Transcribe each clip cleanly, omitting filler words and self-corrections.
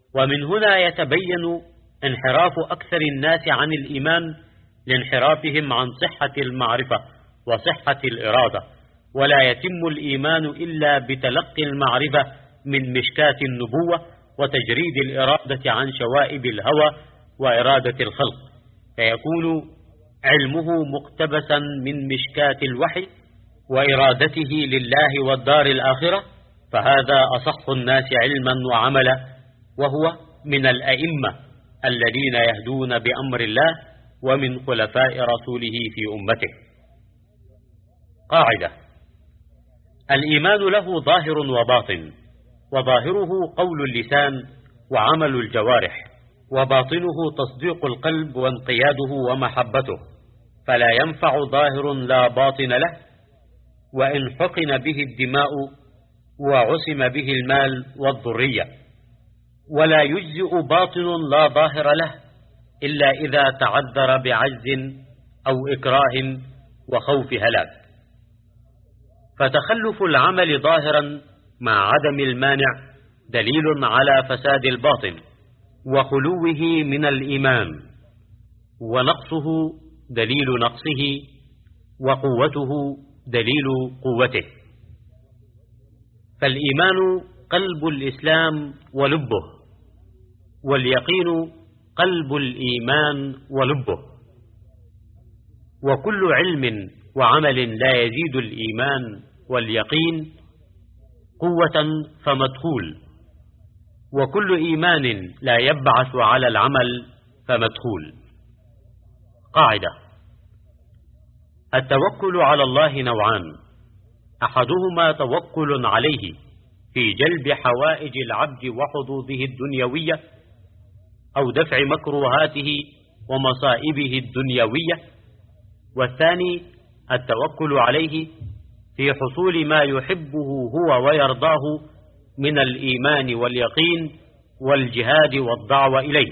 ومن هنا يتبين انحراف أكثر الناس عن الإيمان لانحرافهم عن صحة المعرفة وصحة الإرادة، ولا يتم الإيمان إلا بتلقي المعرفة من مشكاة النبوة وتجريد الإرادة عن شوائب الهوى وإرادة الخلق، فيكون علمه مقتبسا من مشكاة الوحي وإرادته لله والدار الآخرة، فهذا أصح الناس علما وعملا، وهو من الأئمة الذين يهدون بأمر الله ومن خلفاء رسوله في أمته. قاعدة: الإيمان له ظاهر وباطن، وظاهره قول اللسان وعمل الجوارح، وباطنه تصديق القلب وانقياده ومحبته، فلا ينفع ظاهر لا باطن له، وإن حقن به الدماء وعصم به المال والذرية، ولا يجزئ باطن لا ظاهر له إلا إذا تعذر بعجز أو إكراه وخوف هلاك. فتخلف العمل ظاهرا مع عدم المانع دليل على فساد الباطن وخلوه من الإيمان، ونقصه دليل نقصه، وقوته دليل قوته. فالإيمان قلب الإسلام ولبه، واليقين قلب الإيمان ولبه. وكل علم وعمل لا يزيد الإيمان واليقين قوة فمدخول، وكل إيمان لا يبعث على العمل فمدخول. قاعدة: التوكل على الله نوعان: أحدهما توكل عليه في جلب حوائج العبد وحظوظه الدنيوية أو دفع مكروهاته ومصائبه الدنيوية، والثاني التوكل عليه في حصول ما يحبه هو ويرضاه من الإيمان واليقين والجهاد والدعوة إليه.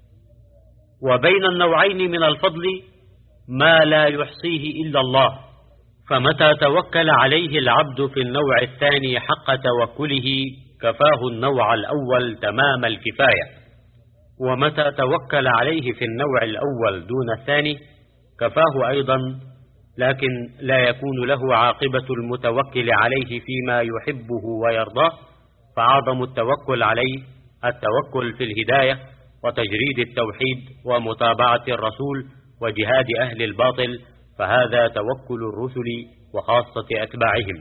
وبين النوعين من الفضل ما لا يحصيه إلا الله، فمتى توكل عليه العبد في النوع الثاني حق توكله كفاه النوع الأول تمام الكفاية، ومتى توكل عليه في النوع الأول دون الثاني كفاه أيضا، لكن لا يكون له عاقبة المتوكل عليه فيما يحبه ويرضاه، فأعظم التوكل عليه التوكل في الهداية وتجريد التوحيد ومتابعة الرسول وجهاد أهل الباطل، فهذا توكل الرسل وخاصة أتباعهم.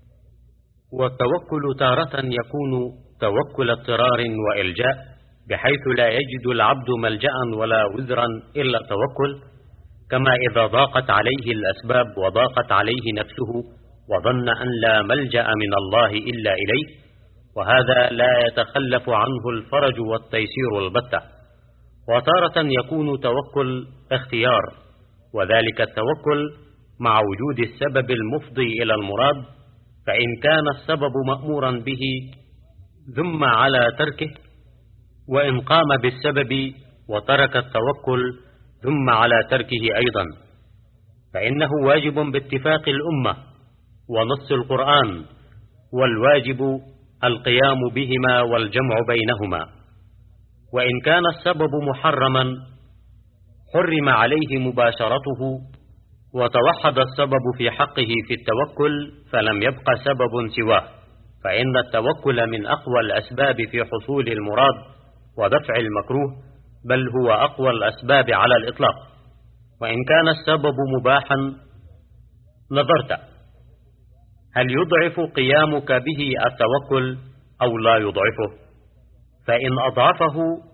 والتوكل تارة يكون توكل اضطرار وإلجاء، بحيث لا يجد العبد ملجأ ولا وزرا إلا التوكل، كما إذا ضاقت عليه الأسباب وضاقت عليه نفسه وظن أن لا ملجأ من الله إلا إليه، وهذا لا يتخلف عنه الفرج والتيسير البتة. وتارة يكون توكل اختيار، وذلك التوكل مع وجود السبب المفضي إلى المراد، فإن كان السبب مأمورا به ذم على تركه، وإن قام بالسبب وترك التوكل ذم على تركه أيضا، فإنه واجب باتفاق الأمة ونص القرآن، والواجب القيام بهما والجمع بينهما. وإن كان السبب محرما حرم عليه مباشرته، وتوحد السبب في حقه في التوكل فلم يبق سبب سواه، فإن التوكل من أقوى الأسباب في حصول المراد ودفع المكروه، بل هو أقوى الأسباب على الإطلاق. وإن كان السبب مباحا نظرت هل يضعف قيامك به التوكل أو لا يضعفه، فإن أضعفه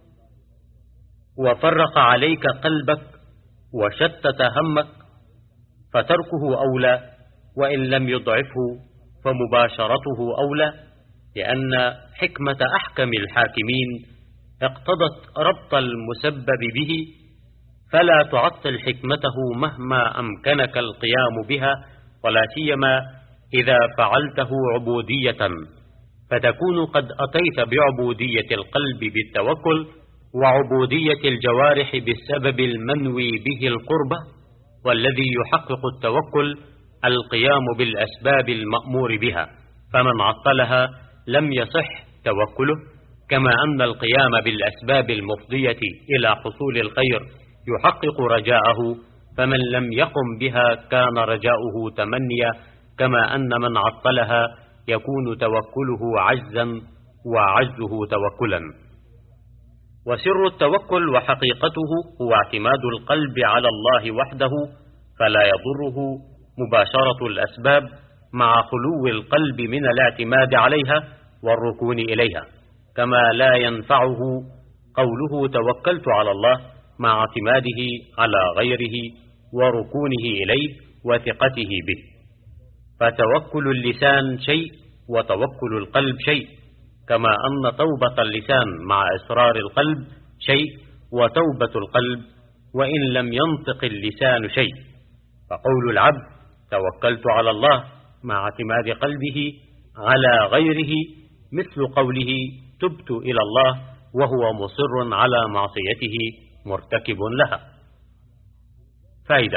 وفرق عليك قلبك وشتت همك فتركه أولى، وإن لم يضعفه فمباشرته أولى، لأن حكمة أحكم الحاكمين اقتضت ربط المسبب به، فلا تعطل حكمته مهما أمكنك القيام بها، ولا سيما إذا فعلته عبودية، فتكون قد أتيت بعبودية القلب بالتوكل، وعبودية الجوارح بالسبب المنوي به القربة، والذي يحقق التوكل القيام بالأسباب المأمور بها، فمن عطلها لم يصح توكله، كما أن القيام بالأسباب المفضية إلى حصول الخير يحقق رجاءه، فمن لم يقم بها كان رجاؤه تمنيا، كما أن من عطلها يكون توكله عجزا وعجزه توكلا. وسر التوكل وحقيقته هو اعتماد القلب على الله وحده، فلا يضره مباشرة الأسباب مع خلو القلب من الاعتماد عليها والركون إليها، كما لا ينفعه قوله توكلت على الله مع اعتماده على غيره وركونه إليه وثقته به. فتوكل اللسان شيء وتوكل القلب شيء، كما أن توبة اللسان مع إصرار القلب شيء وتوبة القلب وإن لم ينطق اللسان شيء. فقول العبد توكلت على الله مع اعتماد قلبه على غيره مثل قوله تبت إلى الله وهو مصر على معصيته مرتكب لها. فائدة: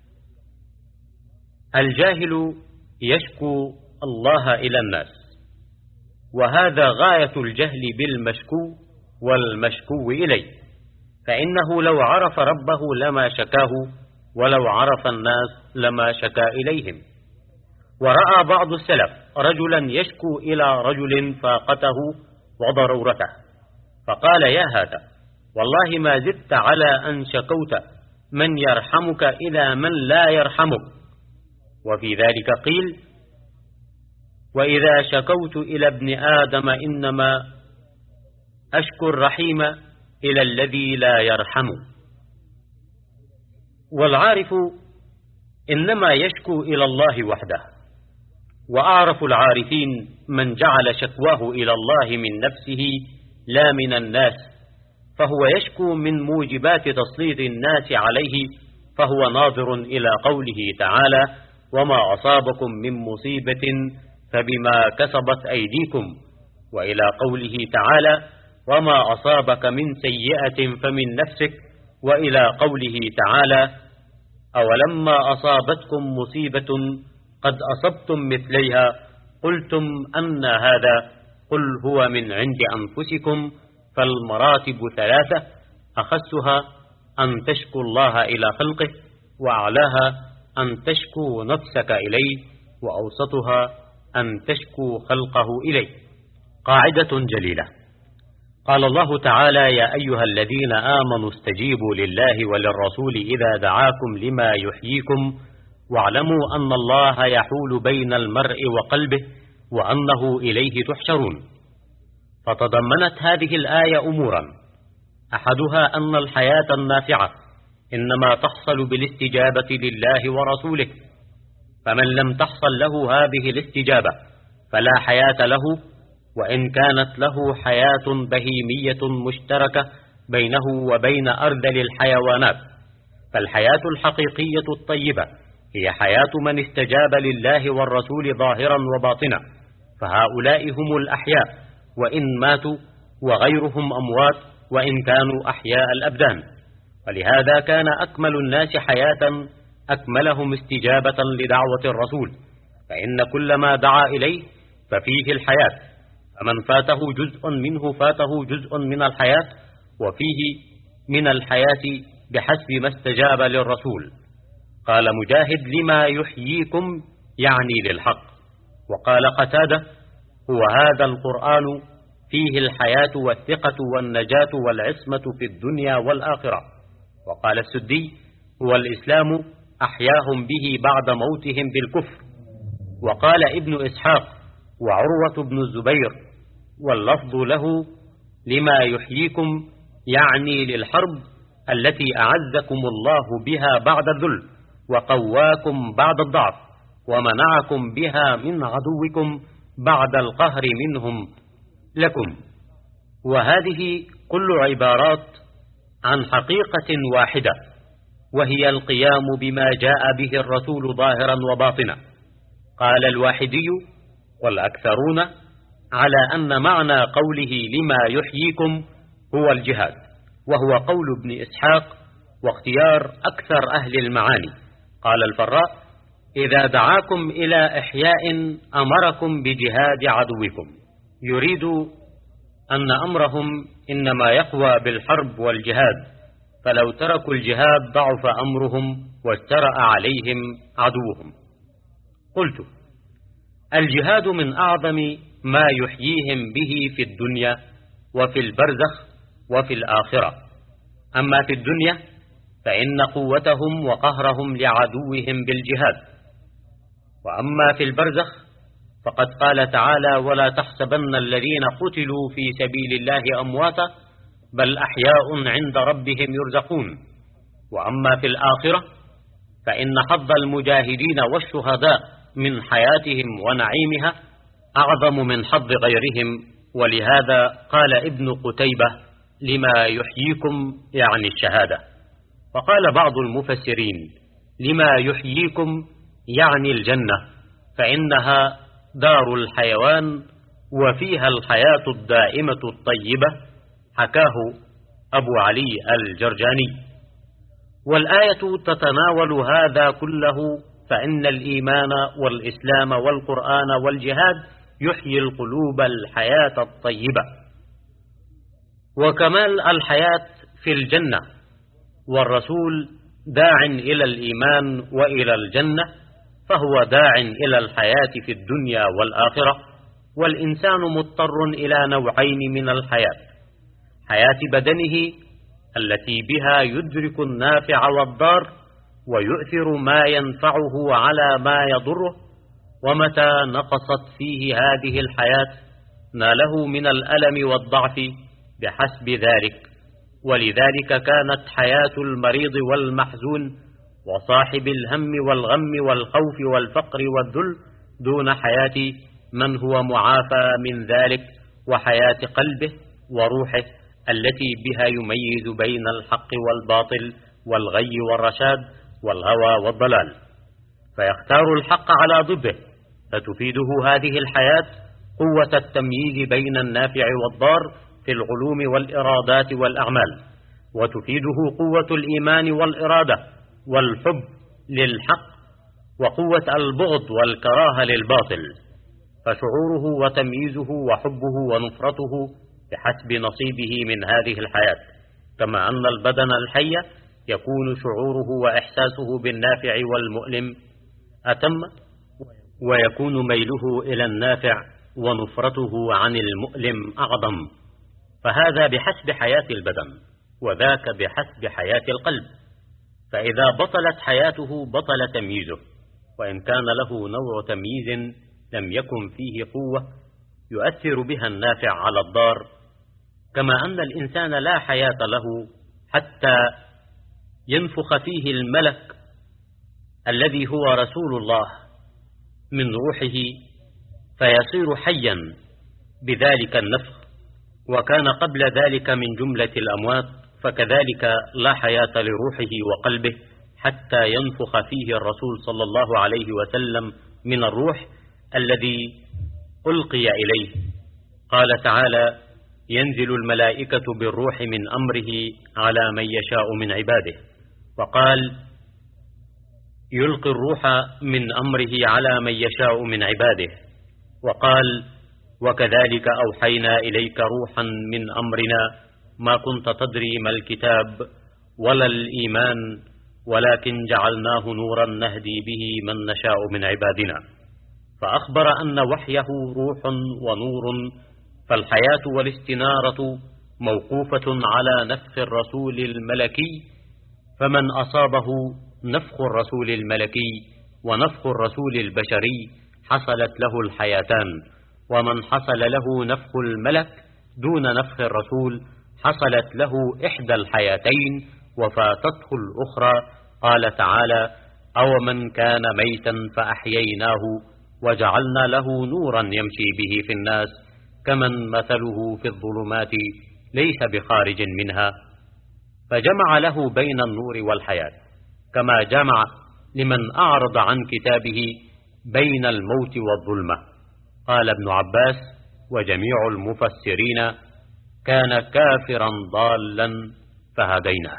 الجاهل يشكو الله إلى الناس، وهذا غاية الجهل بالمشكو والمشكو إليه، فإنه لو عرف ربه لما شكاه، ولو عرف الناس لما شكا إليهم. ورأى بعض السلف رجلا يشكو إلى رجل فاقته وضرورته، فقال يا هذا والله ما زدت على أن شكوت من يرحمك إلى من لا يرحمك. وفي ذلك قيل وإذا شكوت إلى ابن آدم إنما أشكو الرحيم إلى الذي لا يرحم. والعارف إنما يشكو إلى الله وحده، وأعرف العارفين من جعل شكواه إلى الله من نفسه لا من الناس، فهو يشكو من موجبات تسليط الناس عليه، فهو ناظر إلى قوله تعالى وما أصابكم من مصيبة فبما كسبت أيديكم، وإلى قوله تعالى وما أصابك من سيئة فمن نفسك، وإلى قوله تعالى أولما أصابتكم مصيبة قد أصبتم مثليها قلتم أن هذا قل هو من عند أنفسكم. فالمراتب ثلاثة: أخسها أن تشكو الله إلى خلقه، وأعلاها أن تشكو نفسك إليه، وأوسطها أن تشكو خلقه إليه. قاعدة جليلة: قال الله تعالى يا أيها الذين آمنوا استجيبوا لله وللرسول إذا دعاكم لما يحييكم واعلموا أن الله يحول بين المرء وقلبه وأنه إليه تحشرون. فتضمنت هذه الآية أمورا: أحدها أن الحياة النافعة إنما تحصل بالاستجابة لله ورسوله، فمن لم تحصل له هذه الاستجابة فلا حياة له، وإن كانت له حياة بهيمية مشتركة بينه وبين أرذل الحيوانات. فالحياة الحقيقية الطيبة هي حياة من استجاب لله والرسول ظاهرا وباطنا، فهؤلاء هم الأحياء وإن ماتوا، وغيرهم أموات وإن كانوا أحياء الأبدان. ولهذا كان أكمل الناس حياة أكملهم استجابة لدعوة الرسول، فإن كل ما دعا إليه ففيه الحياة، فمن فاته جزء منه فاته جزء من الحياة، وفيه من الحياة بحسب ما استجاب للرسول. قال مجاهد لما يحييكم يعني للحق. وقال قتادة هو هذا القرآن فيه الحياة والثقة والنجاة والعصمة في الدنيا والآخرة. وقال السدي هو الإسلام أحياهم به بعد موتهم بالكفر. وقال ابن إسحاق وعروة بن الزبير واللفظ له لما يحييكم يعني للحرب التي أعزكم الله بها بعد الذل، وقواكم بعد الضعف، ومنعكم بها من عدوكم بعد القهر منهم لكم. وهذه كل عبارات عن حقيقة واحدة، وهي القيام بما جاء به الرسول ظاهرا وباطنا. قال الواحدي والأكثرون على أن معنى قوله لما يحييكم هو الجهاد، وهو قول ابن إسحاق واختيار أكثر أهل المعاني. قال الفراء إذا دعاكم إلى إحياء أمركم بجهاد عدوكم، يريد أن أمرهم إنما يقوى بالحرب والجهاد، فلو تركوا الجهاد ضعف أمرهم واجترأ عليهم عدوهم. قلت: الجهاد من أعظم ما يحييهم به في الدنيا وفي البرزخ وفي الآخرة. أما في الدنيا فإن قوتهم وقهرهم لعدوهم بالجهاد، وأما في البرزخ فقد قال تعالى: ولا تحسبن الذين قتلوا في سبيل الله أمواتا بل أحياء عند ربهم يرزقون. وأما في الآخرة فإن حظ المجاهدين والشهداء من حياتهم ونعيمها أعظم من حظ غيرهم. ولهذا قال ابن قتيبة: لما يحييكم يعني الشهادة. وقال بعض المفسرين: لما يحييكم يعني الجنة، فإنها دار الحيوان وفيها الحياة الدائمة الطيبة، حكاه أبو علي الجرجاني. والآية تتناول هذا كله، فإن الإيمان والإسلام والقرآن والجهاد يحيي القلوب الحياة الطيبة. وكمال الحياة في الجنة، والرسول داع إلى الإيمان وإلى الجنة، فهو داع إلى الحياة في الدنيا والآخرة. والإنسان مضطر إلى نوعين من الحياة: حياة بدنه التي بها يدرك النافع والضار ويؤثر ما ينفعه على ما يضره، ومتى نقصت فيه هذه الحياة ناله من الألم والضعف بحسب ذلك. ولذلك كانت حياة المريض والمحزون وصاحب الهم والغم والخوف والفقر والذل دون حياة من هو معافى من ذلك، وحياة قلبه وروحه التي بها يميز بين الحق والباطل والغي والرشاد والهوى والضلال، فيختار الحق على ضده، فتفيده هذه الحياة قوة التمييز بين النافع والضار في العلوم والإرادات والأعمال، وتفيده قوة الإيمان والإرادة والحب للحق وقوة البغض والكراهة للباطل، فشعوره وتمييزه وحبه ونفرته بحسب نصيبه من هذه الحياة. كما أن البدن الحي يكون شعوره وإحساسه بالنافع والمؤلم أتم، ويكون ميله إلى النافع ونفرته عن المؤلم أعظم، فهذا بحسب حياة البدن، وذاك بحسب حياة القلب. فإذا بطلت حياته بطل تمييزه، وإن كان له نوع تمييز لم يكن فيه قوة يؤثر بها النافع على الضار. كما أن الإنسان لا حياة له حتى ينفخ فيه الملك الذي هو رسول الله من روحه فيصير حيا بذلك النفخ، وكان قبل ذلك من جملة الأموات، فكذلك لا حياة لروحه وقلبه حتى ينفخ فيه الرسول صلى الله عليه وسلم من الروح الذي ألقي إليه. قال تعالى: ينزل الملائكة بالروح من أمره على من يشاء من عباده. وقال: يلقي الروح من أمره على من يشاء من عباده. وقال: وكذلك أوحينا إليك روحا من أمرنا ما كنت تدري ما الكتاب ولا الإيمان ولكن جعلناه نورا نهدي به من نشاء من عبادنا. فأخبر أن وحيه روح ونور، فالحياة والاستنارة موقوفة على نفخ الرسول الملكي، فمن أصابه نفخ الرسول الملكي ونفخ الرسول البشري حصلت له الحياتان، ومن حصل له نفخ الملك دون نفخ الرسول حصلت له إحدى الحياتين وفاتته الأخرى. قال تعالى: أو من كان ميتا فأحييناه وجعلنا له نورا يمشي به في الناس كمن مثله في الظلمات ليس بخارج منها. فجمع له بين النور والحياة، كما جمع لمن أعرض عن كتابه بين الموت والظلمة. قال ابن عباس وجميع المفسرين: كان كافرا ضالا فهديناه.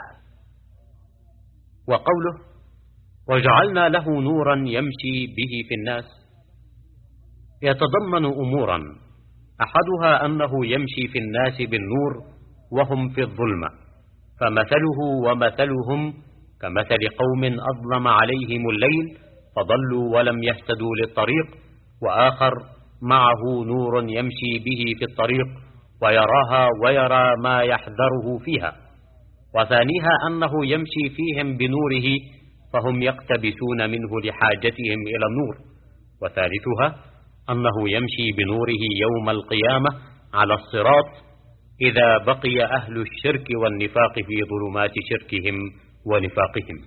وقوله: وجعلنا له نورا يمشي به في الناس، يتضمن أمورا: أحدها أنه يمشي في الناس بالنور وهم في الظلمة، فمثله ومثلهم كمثل قوم أظلم عليهم الليل فضلوا ولم يهتدوا للطريق، وآخر معه نور يمشي به في الطريق ويراها ويرى ما يحذره فيها، وثانيها أنه يمشي فيهم بنوره فهم يقتبسون منه لحاجتهم إلى النور، وثالثها أنه يمشي بنوره يوم القيامة على الصراط إذا بقي أهل الشرك والنفاق في ظلمات شركهم ونفاقهم.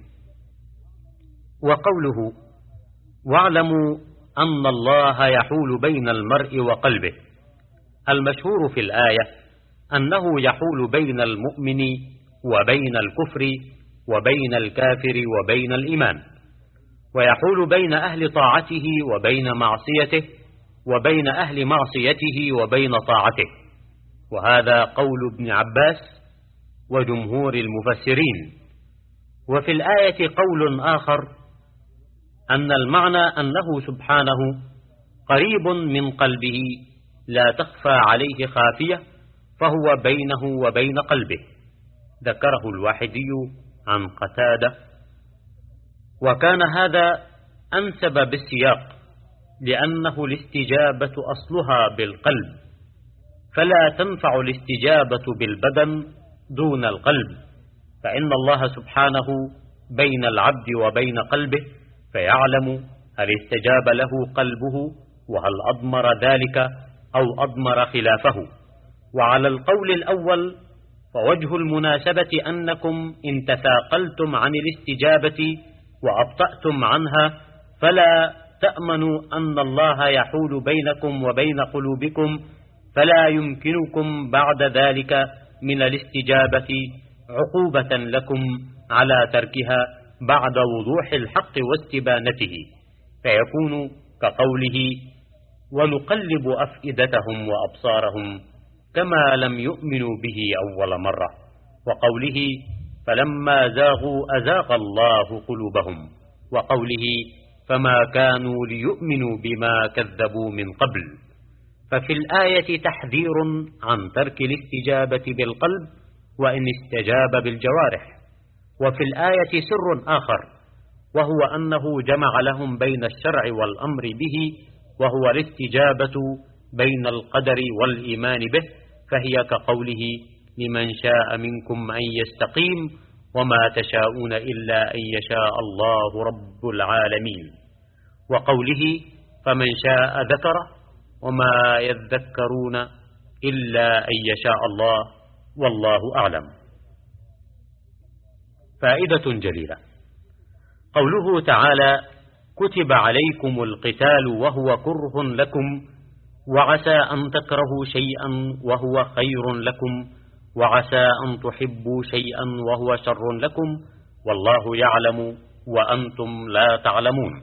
وقوله واعلموا أن الله يحول بين المرء وقلبه، المشهور في الآية أنه يحول بين المؤمن وبين الكفر وبين الكافر وبين الإيمان، ويحول بين أهل طاعته وبين معصيته وبين أهل معصيته وبين طاعته، وهذا قول ابن عباس وجمهور المفسرين. وفي الآية قول آخر أن المعنى أنه سبحانه قريب من قلبه لا تخفى عليه خافية، فهو بينه وبين قلبه، ذكره الواحدي عن قتادة، وكان هذا أنسب بالسياق لأنه الاستجابة أصلها بالقلب، فلا تنفع الاستجابة بالبدن دون القلب، فإن الله سبحانه بين العبد وبين قلبه فيعلم هل استجاب له قلبه وهل أضمر ذلك أو أضمر خلافه. وعلى القول الأول فوجه المناسبة أنكم إن تثاقلتم عن الاستجابة وأبطأتم عنها فلا تأمنوا أن الله يحول بينكم وبين قلوبكم، فلا يمكنكم بعد ذلك من الاستجابة عقوبة لكم على تركها بعد وضوح الحق واستبانته، فيكون كقوله ونقلب أفئدتهم وأبصارهم كما لم يؤمنوا به أول مرة، وقوله فلما زاغوا أزاغ الله قلوبهم، وقوله فما كانوا ليؤمنوا بما كذبوا من قبل. ففي الآية تحذير عن ترك الاستجابة بالقلب وإن استجاب بالجوارح، وفي الآية سر آخر وهو أنه جمع لهم بين الشرع والأمر به، وهو الاستجابة بين القدر والإيمان به، فهي كقوله لمن شاء منكم أن يستقيم وما تشاءون إلا أن يشاء الله رب العالمين، وقوله فمن شاء ذكره وما يذكرون إلا أن يشاء الله والله أعلم. فائدة جليلة: قوله تعالى كتب عليكم القتال وهو كره لكم، وعسى أن تكرهوا شيئا وهو خير لكم، وعسى أن تحبوا شيئا وهو شر لكم، والله يعلم وأنتم لا تعلمون.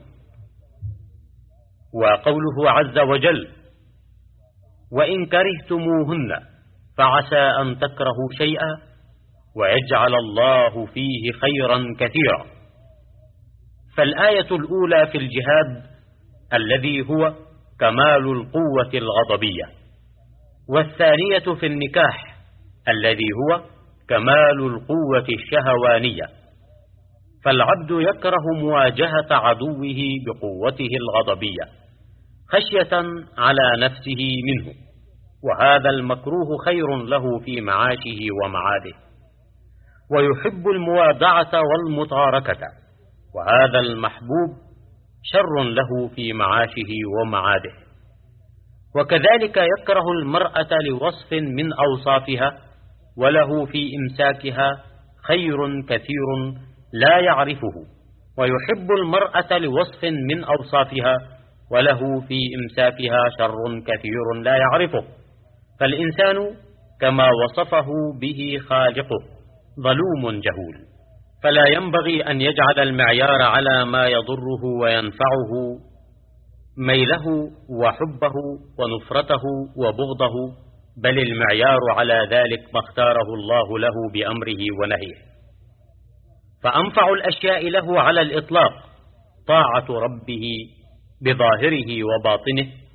وقوله عز وجل وإن كرهتموهن فعسى أن تكرهوا شيئا ويجعل الله فيه خيرا كثيرا. فالآية الأولى في الجهاد الذي هو كمال القوة الغضبية، والثانية في النكاح الذي هو كمال القوة الشهوانية، فالعبد يكره مواجهة عدوه بقوته الغضبية خشية على نفسه منه، وهذا المكروه خير له في معاشه ومعاده، ويحب الموادعة والمطاركة، وهذا المحبوب شر له في معاشه ومعاده. وكذلك يكره المرأة لوصف من أوصافها وله في إمساكها خير كثير لا يعرفه، ويحب المرأة لوصف من أوصافها وله في إمساكها شر كثير لا يعرفه. فالإنسان كما وصفه به خالقه ظلوم جهول، فلا ينبغي أن يجعل المعيار على ما يضره وينفعه ميله وحبه ونفرته وبغضه، بل المعيار على ذلك ما اختاره الله له بأمره ونهيه. فأنفع الأشياء له على الإطلاق طاعة ربه بظاهره وباطنه،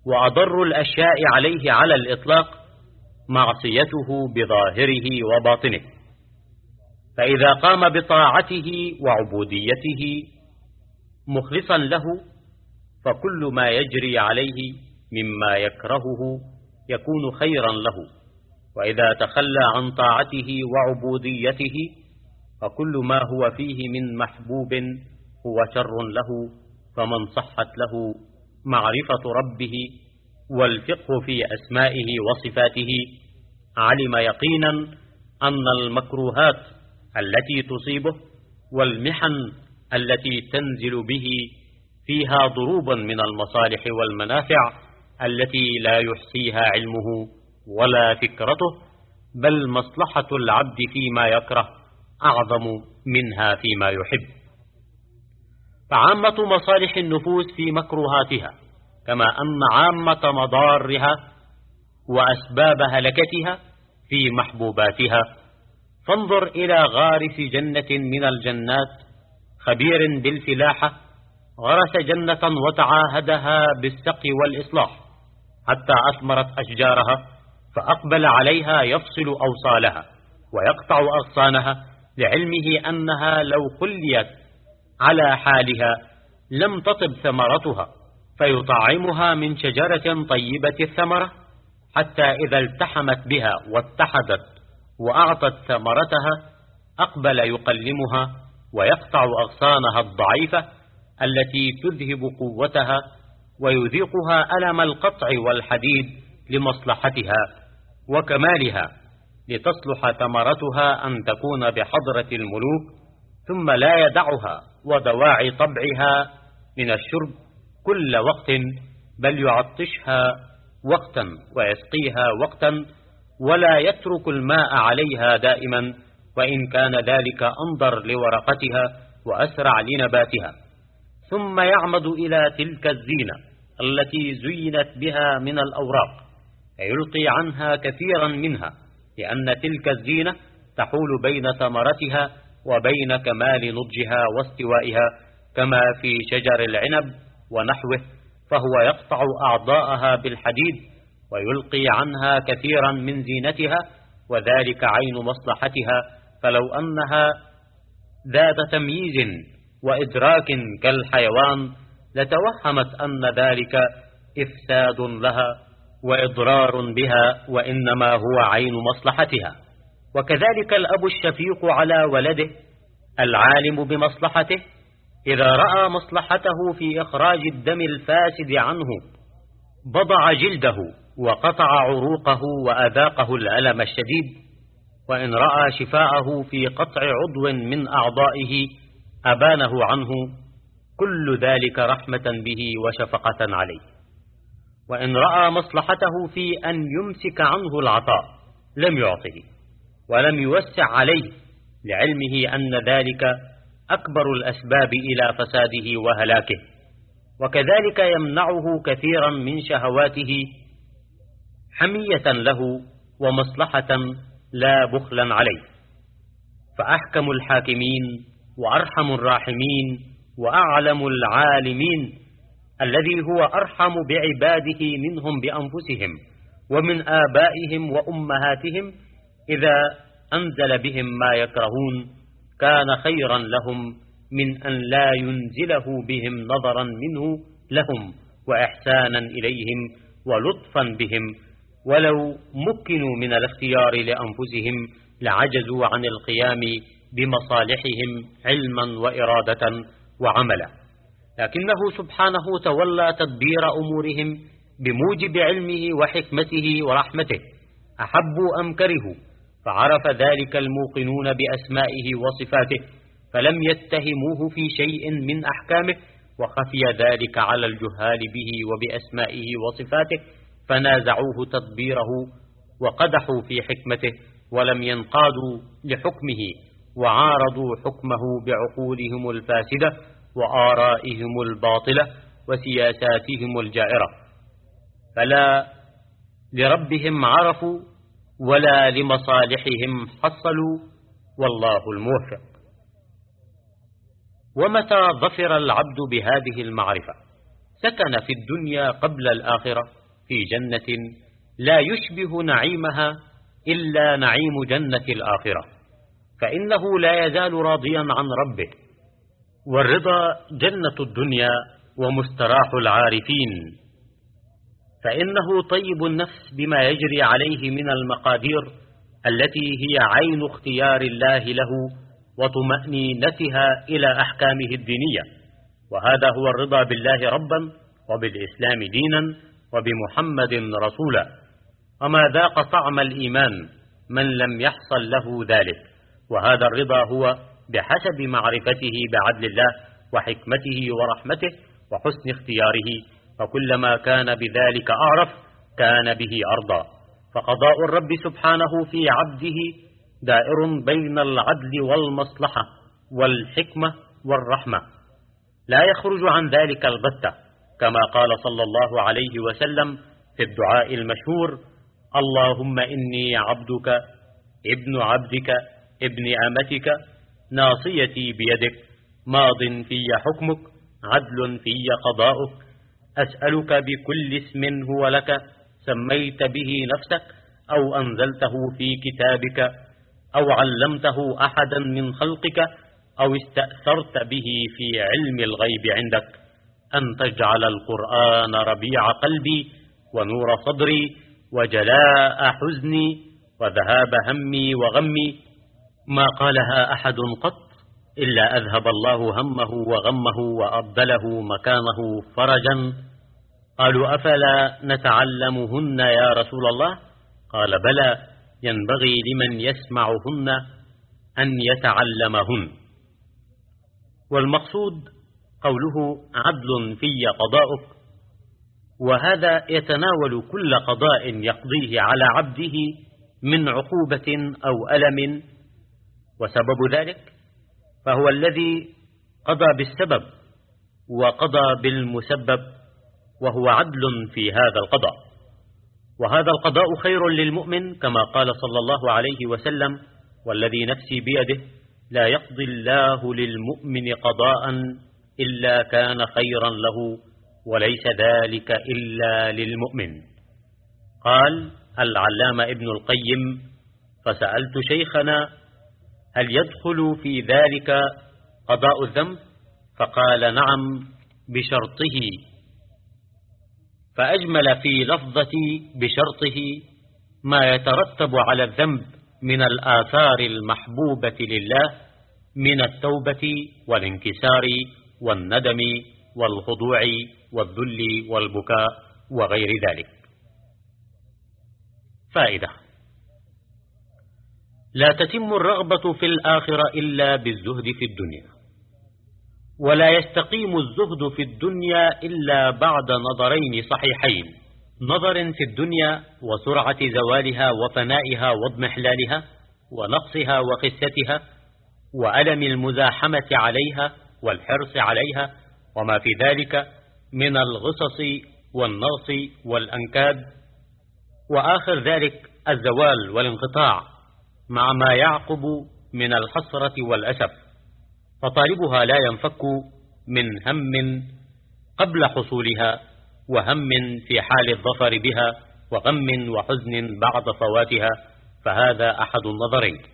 وأضر الأشياء عليه على الإطلاق معصيته بظاهره وباطنه. فإذا قام بطاعته وعبوديته مخلصا له فكل ما يجري عليه مما يكرهه يكون خيرا له، وإذا تخلى عن طاعته وعبوديته فكل ما هو فيه من محبوب هو شر له. فمن صحت له معرفة ربه والفقه في أسمائه وصفاته علم يقينا أن المكروهات التي تصيبه والمحن التي تنزل به فيها ضروبا من المصالح والمنافع التي لا يحصيها علمه ولا فكرته، بل مصلحة العبد فيما يكره أعظم منها فيما يحب. فعامة مصالح النفوس في مكروهاتها، كما أن عامة مضارها وأسباب هلكتها في محبوباتها. فانظر إلى غارس جنة من الجنات خبير بالفلاحة غرس جنة وتعاهدها بالسقي والإصلاح حتى أثمرت أشجارها، فأقبل عليها يفصل أوصالها ويقطع أغصانها، لعلمه أنها لو خليت على حالها لم تطب ثمرتها، فيطعمها من شجرة طيبة الثمرة حتى إذا التحمت بها واتحدت وأعطت ثمرتها أقبل يقلمها ويقطع أغصانها الضعيفة التي تذهب قوتها ويذيقها ألم القطع والحديد لمصلحتها وكمالها، لتصلح ثمرتها أن تكون بحضرة الملوك، ثم لا يدعها ودواعي طبعها من الشرب كل وقت، بل يعطشها وقتا ويسقيها وقتا، ولا يترك الماء عليها دائما، وإن كان ذلك أنظر لورقتها وأسرع لنباتها. ثم يعمد إلى تلك الزينة التي زينت بها من الأوراق فيلقي عنها كثيرا منها، لأن تلك الزينة تحول بين ثمرتها وبين كمال نضجها واستوائها، كما في شجر العنب ونحوه، فهو يقطع أعضاءها بالحديد ويلقي عنها كثيرا من زينتها، وذلك عين مصلحتها. فلو أنها ذات تمييز وإدراك كالحيوان لتوهمت أن ذلك إفساد لها وإضرار بها، وإنما هو عين مصلحتها. وكذلك الأب الشفيق على ولده العالم بمصلحته إذا رأى مصلحته في إخراج الدم الفاسد عنه بضع جلده وقطع عروقه وأذاقه الألم الشديد، وإن رأى شفاءه في قطع عضو من أعضائه أبانه عنه، كل ذلك رحمة به وشفقة عليه. وإن رأى مصلحته في أن يمسك عنه العطاء لم يعطه ولم يوسع عليه، لعلمه أن ذلك أكبر الأسباب إلى فساده وهلاكه. وكذلك يمنعه كثيرا من شهواته حمية له ومصلحة لا بخلا عليه. فأحكم الحاكمين وأرحم الراحمين وأعلم العالمين الذي هو أرحم بعباده منهم بأنفسهم ومن آبائهم وأمهاتهم، إذا أنزل بهم ما يكرهون كان خيرا لهم من أن لا ينزله بهم نظرا منه لهم وإحسانا إليهم ولطفا بهم. ولو مكنوا من الاختيار لأنفسهم لعجزوا عن القيام بمصالحهم علما وإرادة وعملا، لكنه سبحانه تولى تدبير أمورهم بموجب علمه وحكمته ورحمته، أحبوا أم كرهوا، فعرف ذلك الموقنون بأسمائه وصفاته فلم يتهموه في شيء من أحكامه، وخفي ذلك على الجهال به وبأسمائه وصفاته فنازعوه تدبيره وقدحوا في حكمته، ولم ينقادوا لحكمه وعارضوا حكمه بعقولهم الفاسدة وآرائهم الباطلة وسياساتهم الجائرة، فلا لربهم عرفوا ولا لمصالحهم حصلوا، والله الموفق. ومتى ظفر العبد بهذه المعرفة سكن في الدنيا قبل الآخرة في جنة لا يشبه نعيمها إلا نعيم جنة الآخرة، فإنه لا يزال راضيا عن ربه، والرضا جنة الدنيا ومستراح العارفين، فإنه طيب النفس بما يجري عليه من المقادير التي هي عين اختيار الله له وطمأنينتها إلى أحكامه الدينية، وهذا هو الرضا بالله ربا وبالإسلام دينا وبمحمد رسولا. وما ذاق طعم الإيمان من لم يحصل له ذلك، وهذا الرضا هو بحسب معرفته بعدل الله وحكمته ورحمته وحسن اختياره، فكلما كان بذلك أعرف كان به أرضى. فقضاء الرب سبحانه في عبده دائر بين العدل والمصلحة والحكمة والرحمة، لا يخرج عن ذلك البتة، كما قال صلى الله عليه وسلم في الدعاء المشهور: اللهم إني عبدك ابن عبدك ابن أمتك ناصيتي بيدك ماض في حكمك عدل في قضاؤك، أسألك بكل اسم هو لك سميت به نفسك أو أنزلته في كتابك أو علمته أحدا من خلقك أو استأثرت به في علم الغيب عندك، أن تجعل القرآن ربيع قلبي ونور صدري وجلاء حزني وذهاب همي وغمي. ما قالها أحد قط إلا أذهب الله همه وغمه وأبدله مكانه فرجا. قالوا: أفلا نتعلمهن يا رسول الله؟ قال: بلى، ينبغي لمن يسمعهن أن يتعلمهن. والمقصود قوله عدل في قضاؤك، وهذا يتناول كل قضاء يقضيه على عبده من عقوبة أو ألم، وسبب ذلك فهو الذي قضى بالسبب وقضى بالمسبب، وهو عدل في هذا القضاء. وهذا القضاء خير للمؤمن، كما قال صلى الله عليه وسلم: والذي نفسي بيده لا يقضي الله للمؤمن قضاء إلا كان خيرا له وليس ذلك إلا للمؤمن. قال العلامة ابن القيم: فسألت شيخنا هل يدخل في ذلك قضاء الذنب؟ فقال: نعم بشرطه. فأجمل في لفظة بشرطه ما يترتب على الذنب من الآثار المحبوبة لله من التوبة والانكسار والندم والخضوع والذل والبكاء وغير ذلك. فائدة: لا تتم الرغبة في الآخرة إلا بالزهد في الدنيا، ولا يستقيم الزهد في الدنيا إلا بعد نظرين صحيحين: نظر في الدنيا وسرعة زوالها وفنائها واضمحلالها ونقصها وخستها وألم المزاحمة عليها والحرص عليها وما في ذلك من الغصص والنغص والأنكاد، وآخر ذلك الزوال والانقطاع مع ما يعقب من الحسرة والأسف، فطالبها لا ينفك من هم قبل حصولها وهم في حال الظفر بها وغم وحزن بعد فواتها، فهذا أحد النظرين.